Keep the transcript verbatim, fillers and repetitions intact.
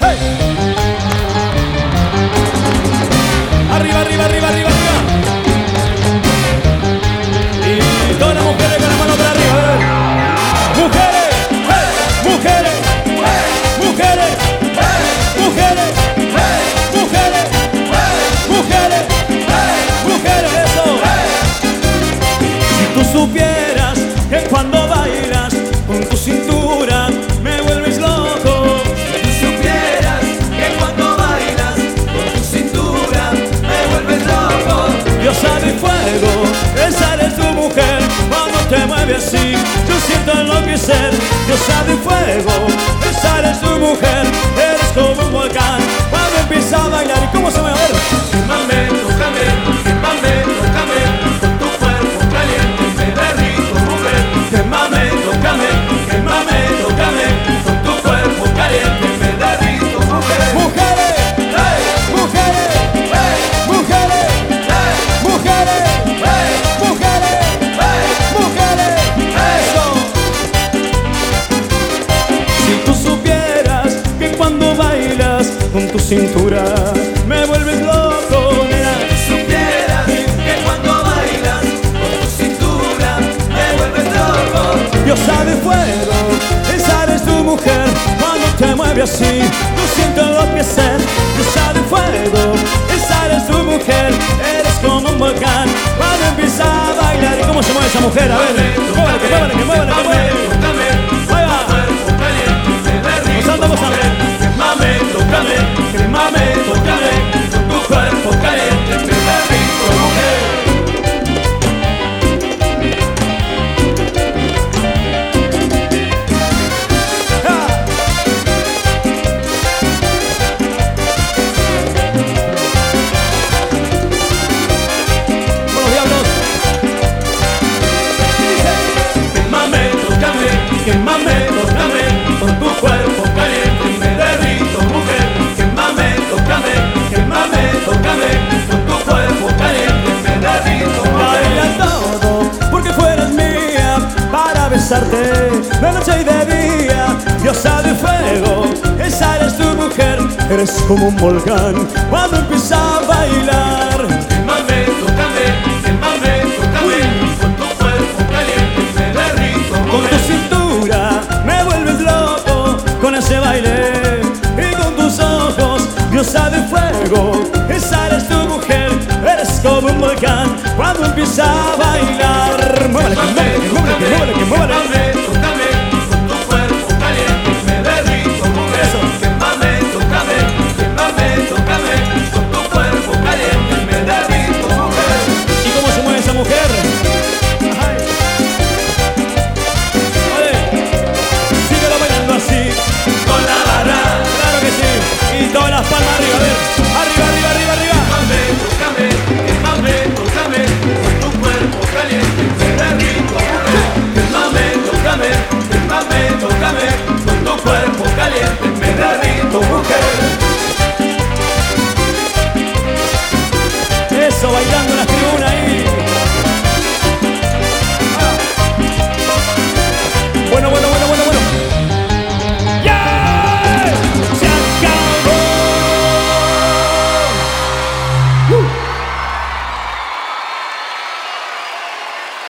hey. Arriba, arriba, arriba, arriba, arriba. Y todas las mujeres con la mano para arriba. Mujeres, hey. Mujeres, hey. Mujeres, hey. Mujeres, hey. Mujeres, hey. Mujeres, hey. Mujeres, eso. Hey. Si tú supieras que cuando bailas con tu cintura me vuelves loco. Si tú supieras que cuando bailas con tu cintura me vuelves loco. Diosa de fuego, esa eres tu mujer. Cuando te mueves así, yo siento enloquecer. Diosa de fuego, esa eres tu mujer. Eres como un volcán cuando empieza a bailar. ¿Y cómo se mueve? A ver. Quémame, tócame, quémame, tócame. Con tu cuerpo caliente me derrito, mujer. Quémame, tócame, quémame, tócame. Con tu cuerpo caliente me derrito, mujer. Mujeres, Hey, mujeres, hey, mujeres, hey, mujeres, hey, mujeres, hey, mujeres. Eso. Si tú supieras que cuando bailas con tu cintura me vuelves loco, nena. Si supieras que cuando bailas con tu cintura me vuelves loco. Diosa de fuego, esa eres tu mujer. Cuando te mueves así, yo siento enloquecer. Diosa de fuego, esa eres tu mujer. Eres como un volcán cuando empieza a bailar. ¿Y cómo se mueve esa mujer? A ver, muévele, que muévele, que muévele, que muévele. Ahí va. Gozando, gozando. Quémame, tócame, quémame, tócame. Con tu cuerpo caliente me derrito, mujer. ¡Ja! Con los diablos. Quémame, tócame, quémame, tócame. Con tu cuerpo caliente me derrito, mujer. Quémame, tócame, quémame, tócame. Con tu cuerpo caliente me derrito, mujer. Baila todo, porque fueras mía, para besarte de noche y de día. Diosa de fuego, esa eres tu mujer. Eres como un volcán cuando empieza a bailar. Quémame, tócame, quémame, tócame. Con tu cuerpo caliente me derrito, Con tu mujer. cintura me vuelves loco, con ese baile y con tus ojos. Diosa de fuego, esa eres tu mujer. Eres como un volcán cuando empieza a bailar.